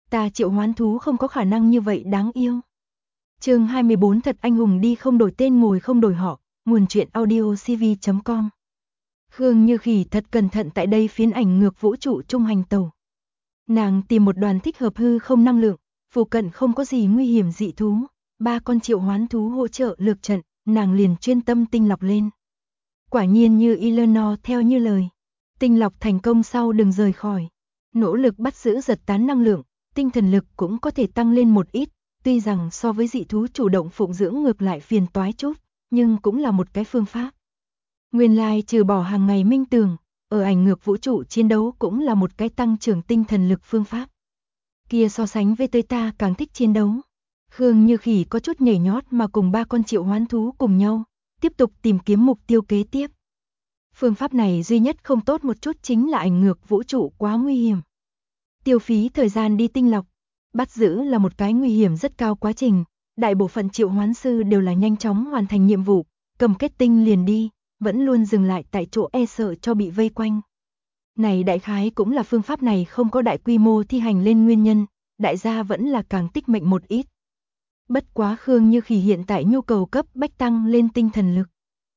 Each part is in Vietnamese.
Ta triệu hoán thú không có khả năng như vậy đáng yêu. Chương 24 thật anh hùng đi không đổi tên ngồi không đổi họ, nguồn truyện audio cv.com. Khương Như Khỉ thật cẩn thận tại đây phiến ảnh ngược vũ trụ trung hành tàu. Nàng tìm một đoàn thích hợp hư không năng lượng, phụ cận không có gì nguy hiểm dị thú, 3 con triệu hoán thú hỗ trợ lược trận, nàng liền chuyên tâm tinh lọc lên. Quả nhiên như Eleanor theo như lời, tinh lọc thành công sau đừng rời khỏi, nỗ lực bắt giữ giật tán năng lượng, tinh thần lực cũng có thể tăng lên một ít, tuy rằng so với dị thú chủ động phụng dưỡng ngược lại phiền toái chút, nhưng cũng là một cái phương pháp. Nguyên lai trừ bỏ hàng ngày minh tường, ở ảnh ngược vũ trụ chiến đấu cũng là một cái tăng trưởng tinh thần lực phương pháp. Kia so sánh với ta càng thích chiến đấu. Khương Như Khỉ có chút nhảy nhót mà cùng 3 con triệu hoán thú cùng nhau, tiếp tục tìm kiếm mục tiêu kế tiếp. Phương pháp này duy nhất không tốt một chút chính là ảnh ngược vũ trụ quá nguy hiểm. Tiêu phí thời gian đi tinh lọc, bắt giữ là một cái nguy hiểm rất cao quá trình, đại bộ phận triệu hoán sư đều là nhanh chóng hoàn thành nhiệm vụ, cầm kết tinh liền đi, vẫn luôn dừng lại tại chỗ e sợ cho bị vây quanh. Này đại khái cũng là phương pháp này không có đại quy mô thi hành lên nguyên nhân, đại gia vẫn là càng tích mệnh một ít. Bất quá Khương Như Khỉ hiện tại nhu cầu cấp bách tăng lên tinh thần lực.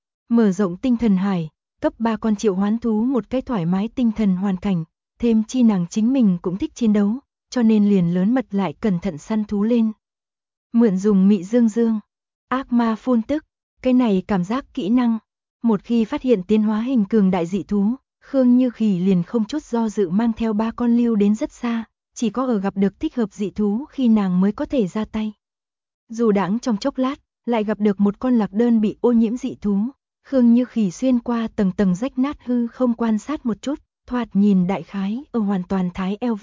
Mở rộng tinh thần hải, cấp 3 con triệu hoán thú một cái thoải mái tinh thần hoàn cảnh, thêm chi nàng chính mình cũng thích chiến đấu, cho nên liền lớn mật lại cẩn thận săn thú lên. Mượn dùng mị dương dương, ác ma phun tức, cái này cảm giác kỹ năng. Một khi phát hiện tiến hóa hình cường đại dị thú, Khương Như Khỉ liền không chút do dự mang theo 3 con lưu đến rất xa, chỉ có ở gặp được thích hợp dị thú khi nàng mới có thể ra tay. Dù đãng trong chốc lát, lại gặp được một con lạc đơn bị ô nhiễm dị thú, Khương Như Khỉ xuyên qua tầng tầng rách nát hư không quan sát một chút, thoạt nhìn đại khái ở hoàn toàn thái LV.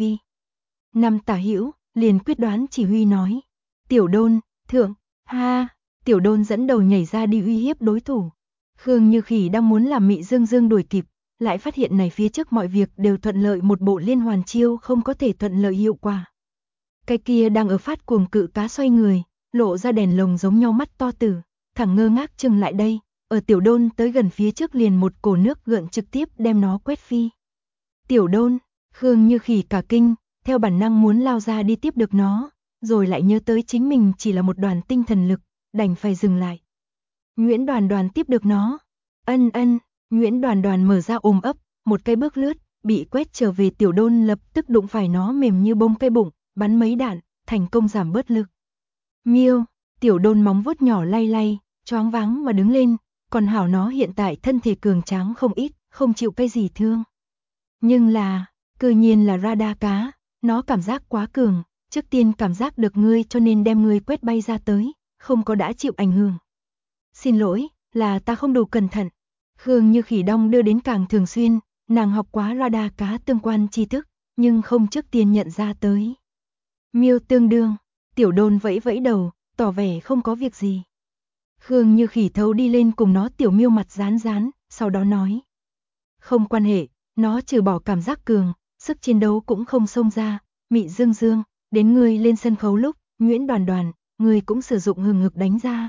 Năm tả hữu, liền quyết đoán chỉ huy nói. Tiểu Đôn, thượng, ha, Tiểu Đôn dẫn đầu nhảy ra đi uy hiếp đối thủ. Khương Như Khỉ đang muốn làm mị dương dương đuổi kịp, lại phát hiện này phía trước mọi việc đều thuận lợi, một bộ liên hoàn chiêu không có thể thuận lợi hiệu quả. Cái kia đang ở phát cuồng cự cá xoay người, lộ ra đèn lồng giống nhau mắt to tử, thẳng ngơ ngác chừng lại đây, ở Tiểu Đôn tới gần phía trước liền một cổ nước gợn trực tiếp đem nó quét phi. Tiểu Đôn, Khương Như Khỉ cả kinh, theo bản năng muốn lao ra đi tiếp được nó, rồi lại nhớ tới chính mình chỉ là một đoàn tinh thần lực, đành phải dừng lại. Nguyễn Đoàn Đoàn tiếp được nó. Ân, Nguyễn Đoàn Đoàn mở ra ôm ấp, một cái bước lướt, bị quét trở về. Tiểu Đôn lập tức đụng phải nó mềm như bông cây bụng, bắn mấy đạn, thành công giảm bớt lực. Miêu, Tiểu Đôn móng vuốt nhỏ lay lay, choáng váng mà đứng lên, còn hảo nó hiện tại thân thể cường tráng không ít, không chịu cái gì thương. Nhưng là, cư nhiên là radar cá, nó cảm giác quá cường, trước tiên cảm giác được ngươi cho nên đem ngươi quét bay ra tới, không có đã chịu ảnh hưởng. Xin lỗi, là ta không đủ cẩn thận. Khương Như Khỉ đong đưa đến càng thường xuyên, nàng học quá radar cá tương quan tri thức, nhưng không trước tiên nhận ra tới. Miêu tương đương, Tiểu Đôn vẫy vẫy đầu, tỏ vẻ không có việc gì. Khương Như Khỉ thấu đi lên cùng nó tiểu miêu mặt rán rán, sau đó nói. Không quan hệ, nó trừ bỏ cảm giác cường, sức chiến đấu cũng không xông ra. Mị dương dương, đến ngươi lên sân khấu lúc, Nguyễn Đoàn Đoàn, ngươi cũng sử dụng hừng ngực đánh ra.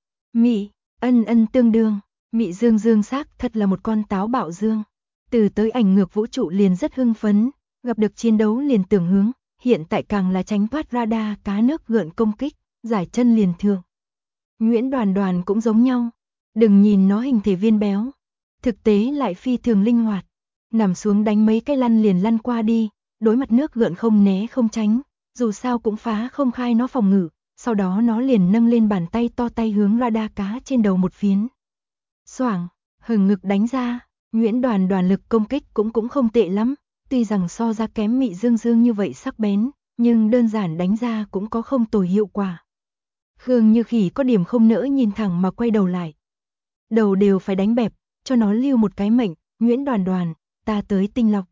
Mị, ân tương đương, mị dương dương xác thật là một con táo bạo dương. Từ tới ảnh ngược vũ trụ liền rất hưng phấn, gặp được chiến đấu liền tưởng hướng, hiện tại càng là tránh thoát radar cá nước gợn công kích, giải chân liền thường. Nguyễn Đoàn Đoàn cũng giống nhau, đừng nhìn nó hình thể viên béo, thực tế lại phi thường linh hoạt, nằm xuống đánh mấy cái lăn liền lăn qua đi, đối mặt nước gợn không né không tránh, dù sao cũng phá không khai nó phòng ngự. Sau đó nó liền nâng lên bàn tay to tay hướng radar cá trên đầu một phiến. Xoảng, hừng ngực đánh ra, Nguyễn Đoàn Đoàn lực công kích cũng không tệ lắm, tuy rằng so ra kém mị dương dương như vậy sắc bén, nhưng đơn giản đánh ra cũng có không tồi hiệu quả. Khương Như Khỉ có điểm không nỡ nhìn thẳng mà quay đầu lại. Đầu đều phải đánh bẹp, cho nó lưu một cái mệnh, Nguyễn Đoàn Đoàn, ta tới tinh lọc.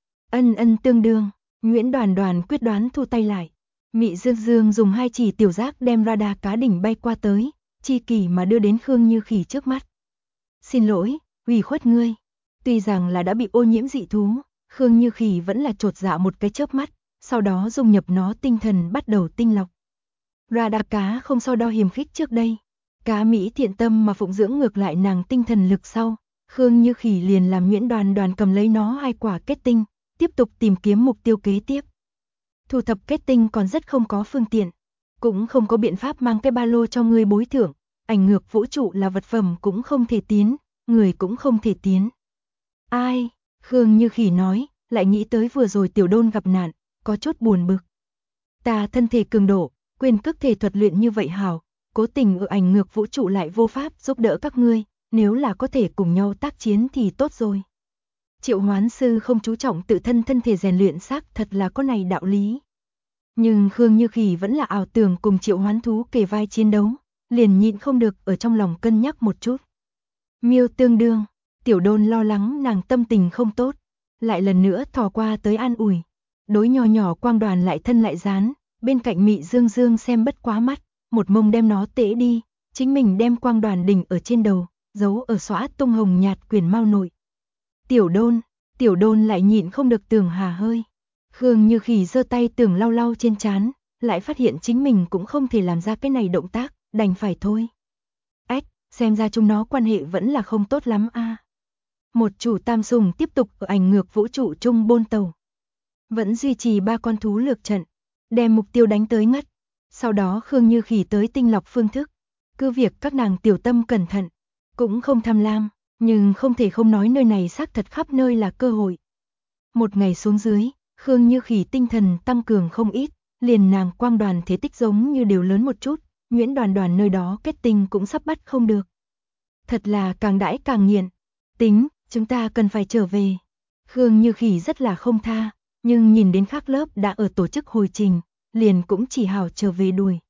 Ân tương đương, Nguyễn Đoàn Đoàn quyết đoán thu tay lại. Mị dương dương dùng 2 chỉ tiểu giác đem radar cá đỉnh bay qua tới, chi kỷ mà đưa đến Khương Như Khỉ trước mắt. Xin lỗi, ủy khuất ngươi. Tuy rằng là đã bị ô nhiễm dị thú, Khương Như Khỉ vẫn là chột dạ một cái chớp mắt, sau đó dung nhập nó tinh thần bắt đầu tinh lọc. Radar cá không so đo hiềm khích trước đây. Cá Mỹ thiện tâm mà phụng dưỡng ngược lại nàng tinh thần lực sau, Khương Như Khỉ liền làm Nguyễn Đoàn Đoàn cầm lấy nó 2 quả kết tinh, tiếp tục tìm kiếm mục tiêu kế tiếp. thu thập kết tinh còn rất không có phương tiện, cũng không có biện pháp mang cái ba lô cho ngươi bối thưởng, ảnh ngược vũ trụ là vật phẩm cũng không thể tiến, người cũng không thể tiến. Ai? Khương Như Khỉ nói, lại nghĩ tới vừa rồi Tiểu Đôn gặp nạn, có chút buồn bực. Ta thân thể cường độ, quyền cước thể thuật luyện như vậy hảo, cố tình ở ảnh ngược vũ trụ lại vô pháp giúp đỡ các ngươi, nếu là có thể cùng nhau tác chiến thì tốt rồi. Triệu Hoán sư không chú trọng tự thân thân thể rèn luyện xác thật là có này đạo lý. Nhưng Khương Như Khỉ vẫn là ảo tưởng cùng Triệu Hoán thú kề vai chiến đấu, liền nhịn không được ở trong lòng cân nhắc một chút. Miêu tương đương, Tiểu Đôn lo lắng nàng tâm tình không tốt, lại lần nữa thò qua tới an ủi. Đối nhỏ nhỏ quang đoàn lại thân lại dán, bên cạnh Mị Dương Dương xem bất quá mắt, một mông đem nó tễ đi, chính mình đem quang đoàn đỉnh ở trên đầu, giấu ở xõa tung hồng nhạt quyển mao nội. Tiểu Đôn lại nhịn không được tưởng hà hơi. Khương Như Khỉ giơ tay tưởng lau lau trên trán, lại phát hiện chính mình cũng không thể làm ra cái này động tác, đành phải thôi. Xem ra chúng nó quan hệ vẫn là không tốt lắm a. Một chủ tam sùng tiếp tục ở ảnh ngược vũ trụ trung bôn tàu. Vẫn duy trì 3 con thú lược trận, đem mục tiêu đánh tới ngất. Sau đó Khương Như Khỉ tới tinh lọc phương thức. Cứ việc các nàng tiểu tâm cẩn thận, cũng không tham lam, nhưng không thể không nói nơi này xác thật khắp nơi là cơ hội. Một ngày xuống dưới, Khương Như Khỉ tinh thần tăng cường không ít, liền nàng quang đoàn thế tích giống như đều lớn một chút, Nguyễn Đoàn Đoàn nơi đó kết tinh cũng sắp bắt không được. Thật là càng đãi càng nghiện. Tính, chúng ta cần phải trở về. Khương Như Khỉ rất là không tha, nhưng nhìn đến khác lớp đã ở tổ chức hồi trình, liền cũng chỉ hảo trở về đuổi.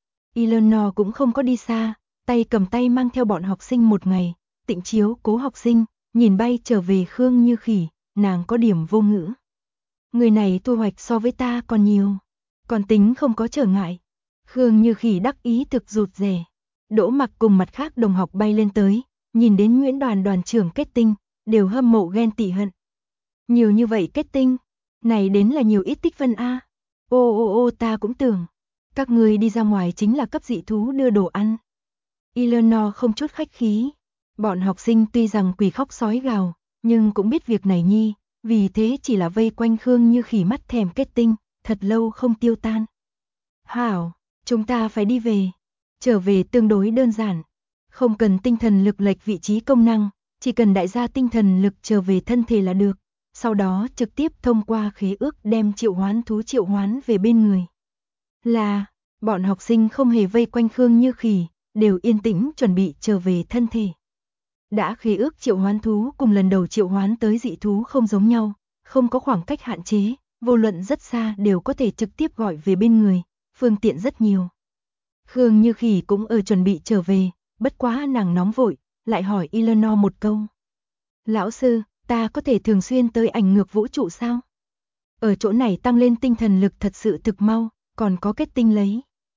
Eleanor cũng không có đi xa, tay cầm tay mang theo bọn học sinh một ngày, tịnh chiếu cố học sinh, nhìn bay trở về Khương Như Khỉ, nàng có điểm vô ngữ. Người này thu hoạch so với ta còn nhiều, còn tính không có trở ngại. Khương Như Khỉ đắc ý thực rụt rè. Đỗ Mặc cùng mặt khác đồng học bay lên tới, nhìn đến Nguyễn Đoàn đoàn trưởng kết tinh, đều hâm mộ ghen tị hận. Nhiều như vậy kết tinh, này đến là nhiều ít tích phân a. Ô ta cũng tưởng, các người đi ra ngoài chính là cấp dị thú đưa đồ ăn. Eleanor không chút khách khí, bọn học sinh tuy rằng quỷ khóc sói gào, nhưng cũng biết việc này nhi, vì thế chỉ là vây quanh Khương Như Khỉ mắt thèm kết tinh, thật lâu không tiêu tan. Hảo, chúng ta phải đi về. Trở về tương đối đơn giản, không cần tinh thần lực lệch vị trí công năng, chỉ cần đại gia tinh thần lực trở về thân thể là được, sau đó trực tiếp thông qua khế ước đem triệu hoán thú triệu hoán về bên người. Là, bọn học sinh không hề vây quanh Khương Như Khỉ, đều yên tĩnh chuẩn bị trở về thân thể. Đã khế ước triệu hoán thú cùng lần đầu triệu hoán tới dị thú không giống nhau, không có khoảng cách hạn chế, vô luận rất xa đều có thể trực tiếp gọi về bên người, phương tiện rất nhiều. Khương Như Khỉ cũng ở chuẩn bị trở về, bất quá nàng nóng vội, lại hỏi Eleanor một câu. Lão sư, ta có thể thường xuyên tới ảnh ngược vũ trụ sao? Ở chỗ này tăng lên tinh thần lực thật sự thực mau, còn có kết tinh lấy.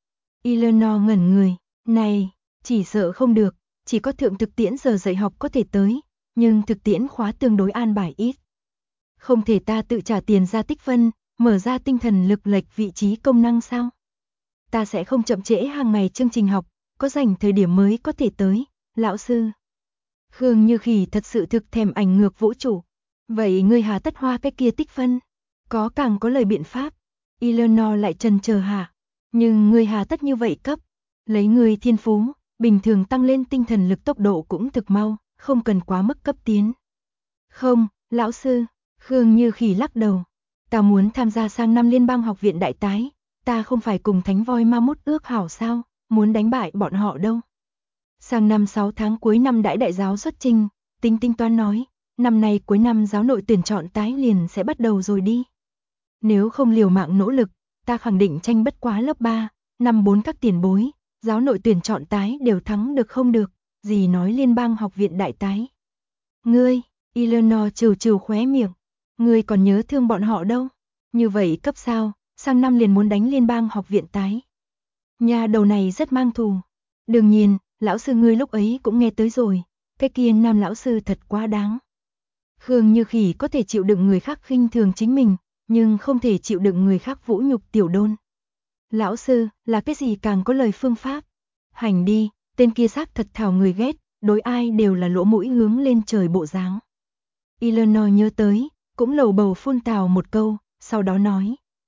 Eleanor ngẩn người, này, chỉ sợ không được, chỉ có thượng thực tiễn giờ dạy học có thể tới, nhưng thực tiễn khóa tương đối an bài ít. Không thể ta tự trả tiền ra tích phân, mở ra tinh thần lực lệch vị trí công năng sao? Ta sẽ không chậm trễ hàng ngày chương trình học, có rảnh thời điểm mới có thể tới, lão sư. Khương Như Khỉ thật sự thực thèm ảnh ngược vũ trụ. Vậy ngươi hà tất hoa cái kia tích phân? Có càng có lời biện pháp. Eleanor lại chần chờ hạ. Nhưng ngươi hà tất như vậy cấp. Lấy ngươi thiên phú, bình thường tăng lên tinh thần lực tốc độ cũng thực mau, không cần quá mức cấp tiến. Không, lão sư. Khương Như Khỉ lắc đầu. Ta muốn tham gia sang năm liên bang học viện đại tái. Ta không phải cùng thánh voi ma mút ước hảo sao, muốn đánh bại bọn họ đâu. Sang năm 6 tháng cuối năm đãi đại giáo xuất trình, tính toán nói, năm nay cuối năm giáo nội tuyển chọn tái liền sẽ bắt đầu rồi đi. Nếu không liều mạng nỗ lực, ta khẳng định tranh bất quá lớp 3, năm 4 các tiền bối, giáo nội tuyển chọn tái đều thắng được không được, gì nói liên bang học viện đại tái. Ngươi, Eleanor trừ khóe miệng, ngươi còn nhớ thương bọn họ đâu, như vậy cấp sao, sang năm liền muốn đánh liên bang học viện tái. Nhà đầu này rất mang thù. Đương nhiên, lão sư ngươi lúc ấy cũng nghe tới rồi, cái kia nam lão sư thật quá đáng. Khương Như Khỉ có thể chịu đựng người khác khinh thường chính mình, nhưng không thể chịu đựng người khác vũ nhục Tiểu Đôn. Lão sư, là cái gì càng có lời phương pháp? Hành đi, tên kia xác thật thảo người ghét, đối ai đều là lỗ mũi hướng lên trời bộ dáng. Eleanor nhớ tới, cũng lầu bầu phun tào một câu, sau đó nói.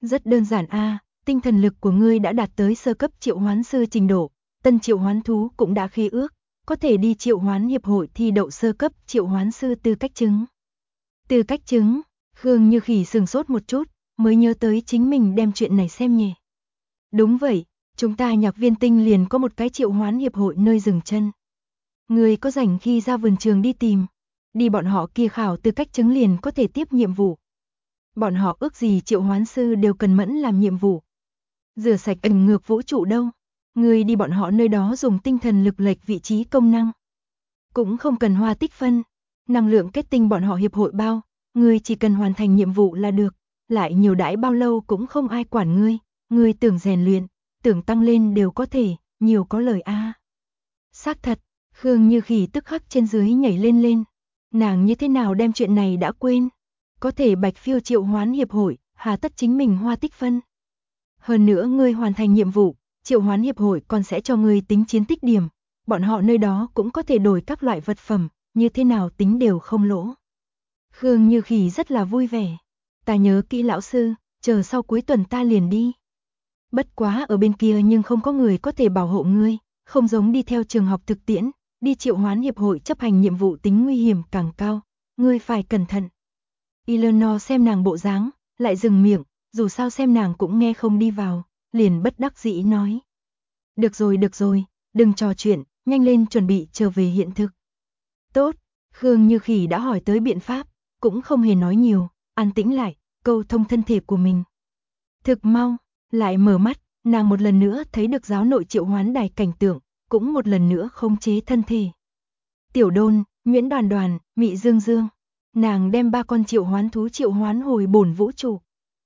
Rất đơn giản a, tinh thần lực của ngươi đã đạt tới sơ cấp triệu hoán sư trình độ, tân triệu hoán thú cũng đã khế ước, có thể đi triệu hoán hiệp hội thi đậu sơ cấp triệu hoán sư tư cách chứng. Tư cách chứng, Khương Như Khỉ sừng sốt một chút, mới nhớ tới chính mình đem chuyện này xem nhẹ. Đúng vậy, chúng ta Nhạc Viên Tinh liền có một cái triệu hoán hiệp hội nơi dừng chân. Người có rảnh khi ra vườn trường đi tìm, đi bọn họ kia khảo tư cách chứng liền có thể tiếp nhiệm vụ. Bọn họ ước gì triệu hoán sư đều cần mẫn làm nhiệm vụ. Rửa sạch ẩn ngược vũ trụ đâu, người đi bọn họ nơi đó dùng tinh thần lực lệch vị trí công năng. Cũng không cần hoa tích phân, năng lượng kết tinh bọn họ hiệp hội bao, người chỉ cần hoàn thành nhiệm vụ là được, lại nhiều đãi bao lâu cũng không ai quản ngươi, người tưởng rèn luyện, tưởng tăng lên đều có thể, nhiều có lời a. Xác thật, Khương Như Khỉ tức khắc trên dưới nhảy lên lên, nàng như thế nào đem chuyện này đã quên, có thể bạch phiêu triệu hoán hiệp hội, hà tất chính mình hoa tích phân. Hơn nữa ngươi hoàn thành nhiệm vụ, triệu hoán hiệp hội còn sẽ cho ngươi tính chiến tích điểm, bọn họ nơi đó cũng có thể đổi các loại vật phẩm, như thế nào tính đều không lỗ. Khương Như Khỉ rất là vui vẻ, ta nhớ kỹ lão sư, chờ sau cuối tuần ta liền đi. Bất quá ở bên kia nhưng không có người có thể bảo hộ ngươi, không giống đi theo trường học thực tiễn, đi triệu hoán hiệp hội chấp hành nhiệm vụ tính nguy hiểm càng cao, ngươi phải cẩn thận. Eleanor xem nàng bộ dáng, lại dừng miệng, dù sao xem nàng cũng nghe không đi vào, liền bất đắc dĩ nói. Được rồi, đừng trò chuyện, nhanh lên chuẩn bị trở về hiện thực. Tốt, Khương Như Khỉ đã hỏi tới biện pháp, cũng không hề nói nhiều, an tĩnh lại, câu thông thân thể của mình. Thực mau, lại mở mắt, nàng một lần nữa thấy được giáo nội triệu hoán đài cảnh tượng, cũng một lần nữa khống chế thân thể. Tiểu Đôn, Nguyễn Đoàn Đoàn, Mị Dương Dương, nàng đem 3 con triệu hoán thú triệu hoán hồi bổn vũ trụ.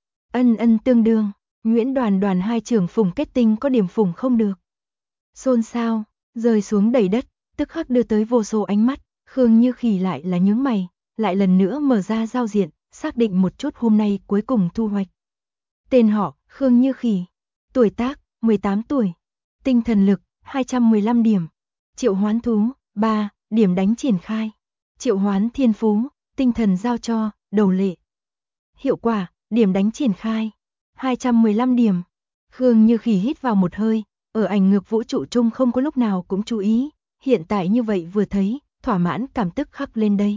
Ân tương đương, Nguyễn Đoàn Đoàn hai trưởng phùng kết tinh có điểm phùng không được. Xôn xao, rơi xuống đầy đất, tức khắc đưa tới vô số ánh mắt, Khương Như Khỉ lại là nhướng mày, lại lần nữa mở ra giao diện, xác định một chút hôm nay cuối cùng thu hoạch. Tên họ, Khương Như Khỉ, tuổi tác, 18 tuổi, tinh thần lực, 215 điểm, triệu hoán thú, 3, điểm đánh triển khai, triệu hoán thiên phú, tinh thần giao cho, đầu lệ. Hiệu quả, điểm đánh triển khai, 215 điểm. Khương Như Khỉ hít vào một hơi, ở ảnh ngược vũ trụ chung không có lúc nào cũng chú ý, hiện tại như vậy vừa thấy, thỏa mãn cảm tức khắc lên đây.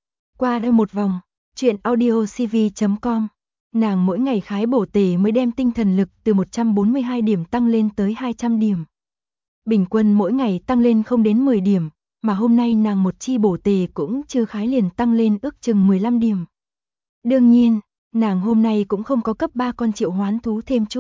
Qua đây một vòng, chuyện audiocv.com, nàng mỗi ngày khái bổ tề mới đem tinh thần lực từ 142 điểm tăng lên tới 200 điểm. Bình quân mỗi ngày tăng lên không đến 10 điểm, mà hôm nay nàng một chi bổ tề cũng chưa khái liền tăng lên ước chừng 15 điểm. Đương nhiên, nàng hôm nay cũng không có cấp 3 con triệu hoán thú thêm chút.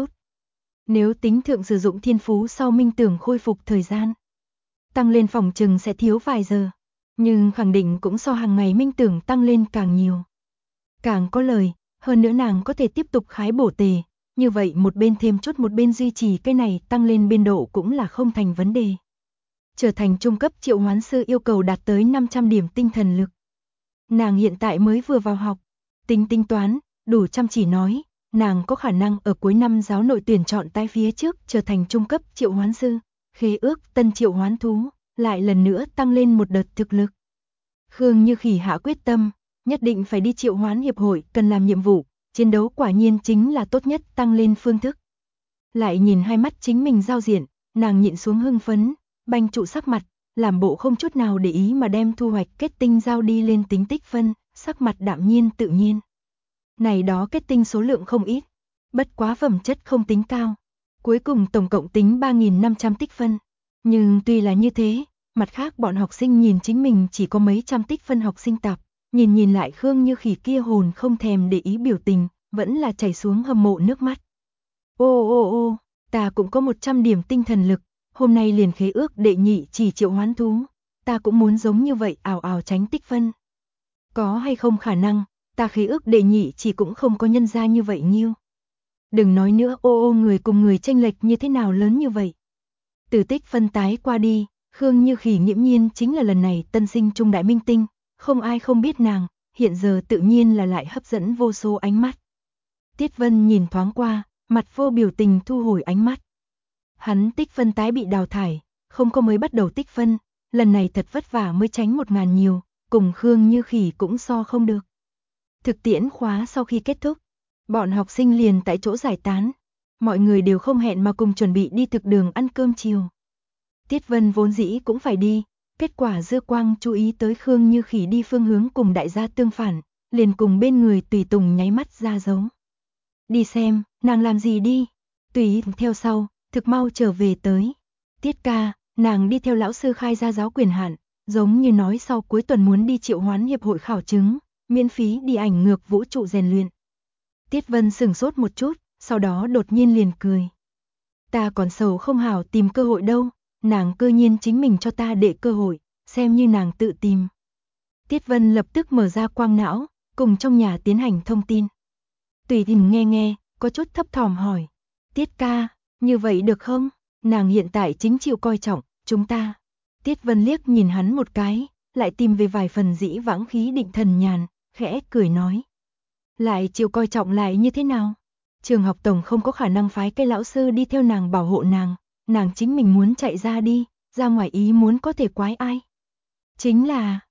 Nếu tính thượng sử dụng thiên phú sau minh tưởng khôi phục thời gian, tăng lên phòng chừng sẽ thiếu vài giờ, nhưng khẳng định cũng so hàng ngày minh tưởng tăng lên càng nhiều. Càng có lời, hơn nữa nàng có thể tiếp tục khái bổ tề, như vậy một bên thêm chút một bên duy trì cái này tăng lên biên độ cũng là không thành vấn đề. Trở thành trung cấp triệu hoán sư yêu cầu đạt tới 500 điểm tinh thần lực. Nàng hiện tại mới vừa vào học, tính toán, đủ chăm chỉ nói, nàng có khả năng ở cuối năm giáo nội tuyển chọn tại phía trước trở thành trung cấp triệu hoán sư, khế ước tân triệu hoán thú, lại lần nữa tăng lên một đợt thực lực. Khương Như Khỉ hạ quyết tâm, nhất định phải đi triệu hoán hiệp hội, cần làm nhiệm vụ, chiến đấu quả nhiên chính là tốt nhất tăng lên phương thức. Lại nhìn hai mắt chính mình giao diện, nàng nhịn xuống hưng phấn, banh trụ sắc mặt, làm bộ không chút nào để ý mà đem thu hoạch kết tinh giao đi lên tính tích phân, sắc mặt đạm nhiên tự nhiên. Này đó kết tinh số lượng không ít, bất quá phẩm chất không tính cao. Cuối cùng tổng cộng tính 3.500 tích phân. Nhưng tuy là như thế, mặt khác bọn học sinh nhìn chính mình chỉ có mấy trăm tích phân học sinh tạp, nhìn lại Khương Như Khỉ kia hồn không thèm để ý biểu tình, vẫn là chảy xuống hâm mộ nước mắt. Ô, ta cũng có 100 điểm tinh thần lực, hôm nay liền khế ước đệ nhị chỉ triệu hoán thú, ta cũng muốn giống như vậy ảo ảo tránh tích phân. Có hay không khả năng, ta khế ước đệ nhị chỉ cũng không có nhân ra như vậy nhiêu. Đừng nói nữa, người cùng người chênh lệch như thế nào lớn như vậy. Từ tích phân tái qua đi, Khương Như Khỉ nghiễm nhiên chính là lần này tân sinh trung đại minh tinh, không ai không biết nàng, hiện giờ tự nhiên là lại hấp dẫn vô số ánh mắt. Tiết Vân nhìn thoáng qua, mặt vô biểu tình thu hồi ánh mắt. Hắn tích phân tái bị đào thải, không có mới bắt đầu tích phân, lần này thật vất vả mới tránh 1000 nhiều, cùng Khương Như Khỉ cũng so không được. Thực tiễn khóa sau khi kết thúc, Bọn học sinh liền tại chỗ giải tán. Mọi người đều không hẹn mà cùng chuẩn bị đi thực đường ăn cơm chiều. Tiết Vân vốn dĩ cũng phải đi, kết quả Dư Quang chú ý tới Khương Như Khỉ đi phương hướng cùng đại gia tương phản, liền cùng bên người tùy tùng nháy mắt ra dấu. Đi xem, nàng làm gì đi? Tùy theo sau, thực mau trở về tới. Tiết ca, nàng đi theo lão sư khai ra giáo quyền hạn, giống như nói sau cuối tuần muốn đi Triệu Hoán Hiệp hội khảo chứng, miễn phí đi ảnh ngược vũ trụ rèn luyện. Tiết Vân sửng sốt một chút, sau đó đột nhiên liền cười. Ta còn sầu không hảo tìm cơ hội đâu, nàng cơ nhiên chính mình cho ta để cơ hội, xem như nàng tự tìm. Tiết Vân lập tức mở ra quang não, cùng trong nhà tiến hành thông tin. Tùy Tìm nghe, có chút thấp thỏm hỏi. Tiết ca, như vậy được không? Nàng hiện tại chính chịu coi trọng, chúng ta. Tiết Vân liếc nhìn hắn một cái, lại tìm về vài phần dĩ vãng khí định thần nhàn, khẽ cười nói. Lại chịu coi trọng lại như thế nào? Trường học tổng không có khả năng phái cái lão sư đi theo nàng bảo hộ nàng chính mình muốn chạy ra đi, ra ngoài ý muốn có thể quái ai. Chính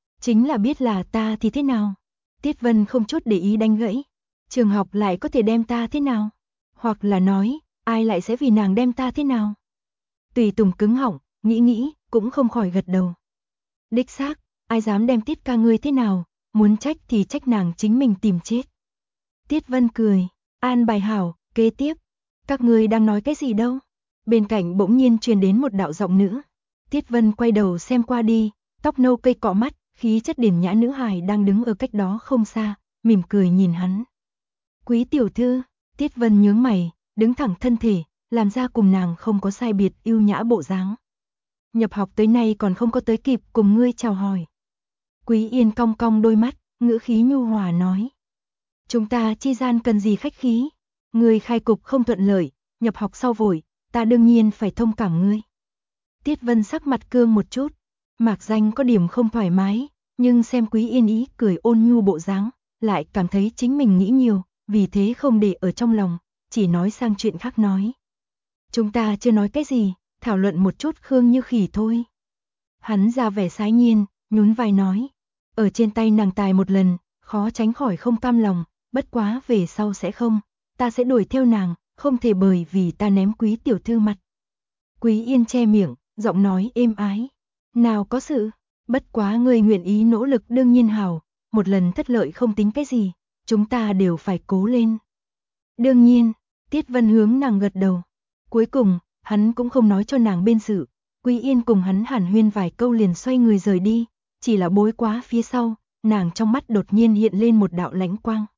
là biết là ta thì thế nào? Tiết Vân không chút để ý đánh gãy. Trường học lại có thể đem ta thế nào? Hoặc là nói, ai lại sẽ vì nàng đem ta thế nào? Tùy Tùng cứng họng, nghĩ, cũng không khỏi gật đầu. Đích xác, ai dám đem Tiết ca ngươi thế nào, muốn trách thì trách nàng chính mình tìm chết. Tiết Vân cười, an bài hảo, kế tiếp. Các ngươi đang nói cái gì đâu? Bên cạnh bỗng nhiên truyền đến một đạo giọng nữ. Tiết Vân quay đầu xem qua đi, tóc nâu cây cọ mắt, khí chất điển nhã nữ hài đang đứng ở cách đó không xa, mỉm cười nhìn hắn. Quý tiểu thư, Tiết Vân nhướng mày, đứng thẳng thân thể, làm ra cùng nàng không có sai biệt yêu nhã bộ dáng. Nhập học tới nay còn không có tới kịp cùng ngươi chào hỏi. Quý Yên cong cong đôi mắt, ngữ khí nhu hòa nói. Chúng ta chi gian cần gì khách khí, ngươi khai cục không thuận lợi, nhập học sau vội, ta đương nhiên phải thông cảm ngươi. Tiết Vân sắc mặt cương một chút, mạc danh có điểm không thoải mái, nhưng xem Quý Yên ý cười ôn nhu bộ dáng, lại cảm thấy chính mình nghĩ nhiều, vì thế không để ở trong lòng, chỉ nói sang chuyện khác nói. Chúng ta chưa nói cái gì, thảo luận một chút Khương Như Khỉ thôi. Hắn ra vẻ sái nhiên, nhún vai nói, ở trên tay nàng tài một lần, khó tránh khỏi không cam lòng, bất quá về sau sẽ không, ta sẽ đuổi theo nàng, không thể bởi vì ta ném Quý tiểu thư mặt. Quý Yên che miệng, giọng nói êm ái, nào có sự, bất quá ngươi nguyện ý nỗ lực đương nhiên hảo, một lần thất lợi không tính cái gì, chúng ta đều phải cố lên. Đương nhiên, Tiết Vân hướng nàng gật đầu. Cuối cùng, hắn cũng không nói cho nàng bên sự, Quý Yên cùng hắn hàn huyên vài câu liền xoay người rời đi, chỉ là bối quá phía sau, nàng trong mắt đột nhiên hiện lên một đạo lãnh quang.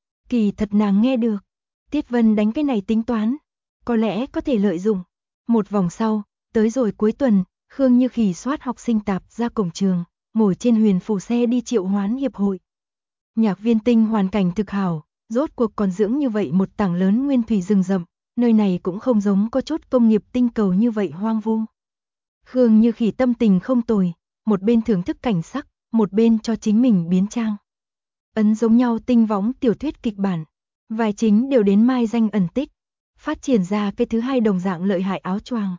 Kỳ thật nàng nghe được, Tiết Vân đánh cái này tính toán, có lẽ có thể lợi dụng. Một vòng sau, tới rồi cuối tuần, Khương Như Khỉ soát học sinh tạp ra cổng trường, ngồi trên huyền phù xe đi Triệu Hoán Hiệp hội. Nhạc Viên Tinh hoàn cảnh thực hảo, rốt cuộc còn dưỡng như vậy một tảng lớn nguyên thủy rừng rậm, nơi này cũng không giống có chút công nghiệp tinh cầu như vậy hoang vu. Khương Như Khỉ tâm tình không tồi, một bên thưởng thức cảnh sắc, một bên cho chính mình biến trang. Ấn giống nhau tinh võng tiểu thuyết kịch bản, vai chính đều đến mai danh ẩn tích, phát triển ra cái thứ hai đồng dạng lợi hại áo choàng.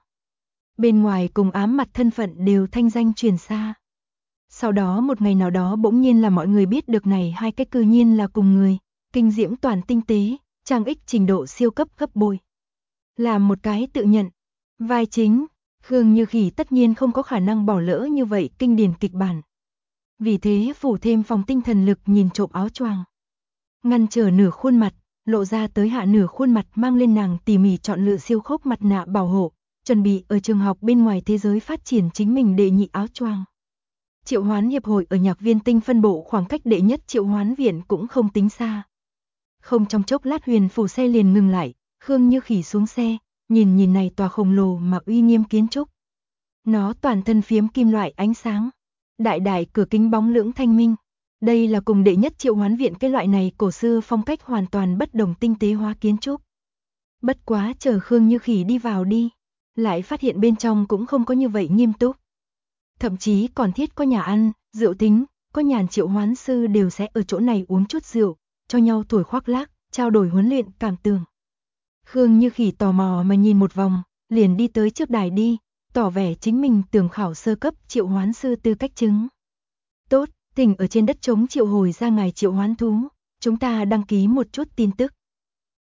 Bên ngoài cùng ám mặt thân phận đều thanh danh truyền xa. Sau đó một ngày nào đó bỗng nhiên là mọi người biết được này hai cái cư nhiên là cùng người, kinh diễm toàn tinh tế, trang ích trình độ siêu cấp gấp bội. Làm một cái tự nhận, vai chính, Khương Như Khỉ tất nhiên không có khả năng bỏ lỡ như vậy kinh điển kịch bản. Vì thế phủ thêm phòng tinh thần lực nhìn trộm áo choàng. Ngăn trở nửa khuôn mặt, lộ ra tới hạ nửa khuôn mặt mang lên nàng tỉ mỉ chọn lựa siêu khốc mặt nạ bảo hộ, chuẩn bị ở trường học bên ngoài thế giới phát triển chính mình đệ nhị áo choàng. Triệu Hoán Hiệp hội ở Nhạc Viên Tinh phân bộ khoảng cách đệ nhất Triệu Hoán viện cũng không tính xa. Không trong chốc lát huyền phù xe liền ngừng lại, Khương Như Khỉ xuống xe, nhìn này tòa khổng lồ mà uy nghiêm kiến trúc. Nó toàn thân phiếm kim loại ánh sáng, đại cửa kính bóng lưỡng thanh minh. Đây là cùng đệ nhất Triệu Hoán viện cái loại này cổ xưa phong cách hoàn toàn bất đồng tinh tế hóa kiến trúc. Bất quá chờ Khương Như Khỉ đi vào đi, lại phát hiện bên trong cũng không có như vậy nghiêm túc. Thậm chí còn thiết có nhà ăn, rượu tính, có nhàn triệu hoán sư đều sẽ ở chỗ này uống chút rượu, cho nhau thổi khoác lác, trao đổi huấn luyện cảm tưởng. Khương Như Khỉ tò mò mà nhìn một vòng, liền đi tới trước đài đi, tỏ vẻ chính mình tưởng khảo sơ cấp triệu hoán sư tư cách chứng. Tốt, thỉnh ở trên đất trống triệu hồi ra ngài triệu hoán thú, chúng ta đăng ký một chút tin tức.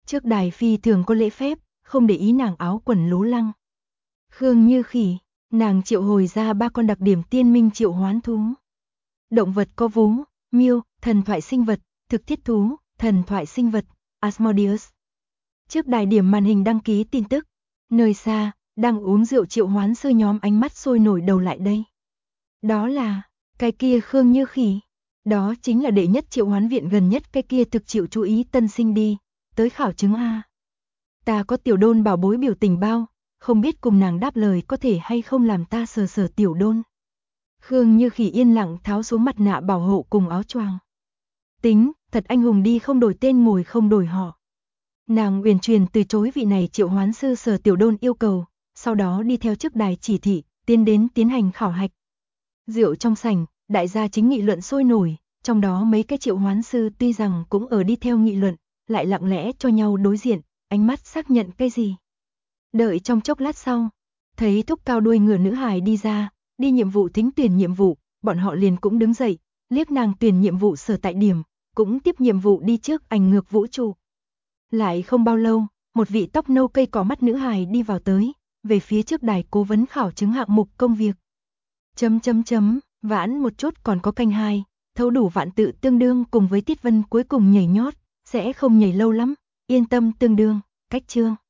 Trước đài phi thường có lễ phép, không để ý nàng áo quần lố lăng. Khương Như Khỉ, nàng triệu hồi ra 3 con đặc điểm tiên minh triệu hoán thú. Động vật có vú, miêu, thần thoại sinh vật, thực thiết thú, thần thoại sinh vật, Asmodeus. Trước đài điểm màn hình đăng ký tin tức. Nơi xa, đang uống rượu triệu hoán sư nhóm ánh mắt sôi nổi đầu lại đây. Đó là, cái kia Khương Như Khỉ. Đó chính là đệ nhất triệu hoán viện gần nhất, cái kia thực chịu chú ý tân sinh đi, tới khảo chứng A. Ta có tiểu đôn bảo bối biểu tình bao, không biết cùng nàng đáp lời có thể hay không làm ta sờ sờ tiểu đôn. Khương Như Khỉ yên lặng tháo xuống mặt nạ bảo hộ cùng áo choàng. Tính, thật anh hùng đi không đổi tên ngồi không đổi họ. Nàng uyển chuyển từ chối vị này triệu hoán sư Sở Tiểu Đôn yêu cầu, sau đó đi theo trước đài chỉ thị, tiến đến tiến hành khảo hạch. Rượu trong sảnh, đại gia chính nghị luận sôi nổi, trong đó mấy cái triệu hoán sư tuy rằng cũng ở đi theo nghị luận, lại lặng lẽ cho nhau đối diện, ánh mắt xác nhận cái gì. Đợi trong chốc lát sau, thấy thúc cao đuôi ngựa nữ hài đi ra, đi nhiệm vụ thính tuyển nhiệm vụ, bọn họ liền cũng đứng dậy, liếc nàng tuyển nhiệm vụ sở tại điểm, cũng tiếp nhiệm vụ đi trước ảnh ngược vũ trụ. Lại không bao lâu, một vị tóc nâu cây cỏ mắt nữ hài đi vào tới, về phía trước đài cố vấn khảo chứng hạng mục công việc. Vãn một chút còn có canh 2, thấu đủ vạn tự tương đương cùng với Tiết Vân cuối cùng nhảy nhót, sẽ không nhảy lâu lắm, yên tâm tương đương, cách chương.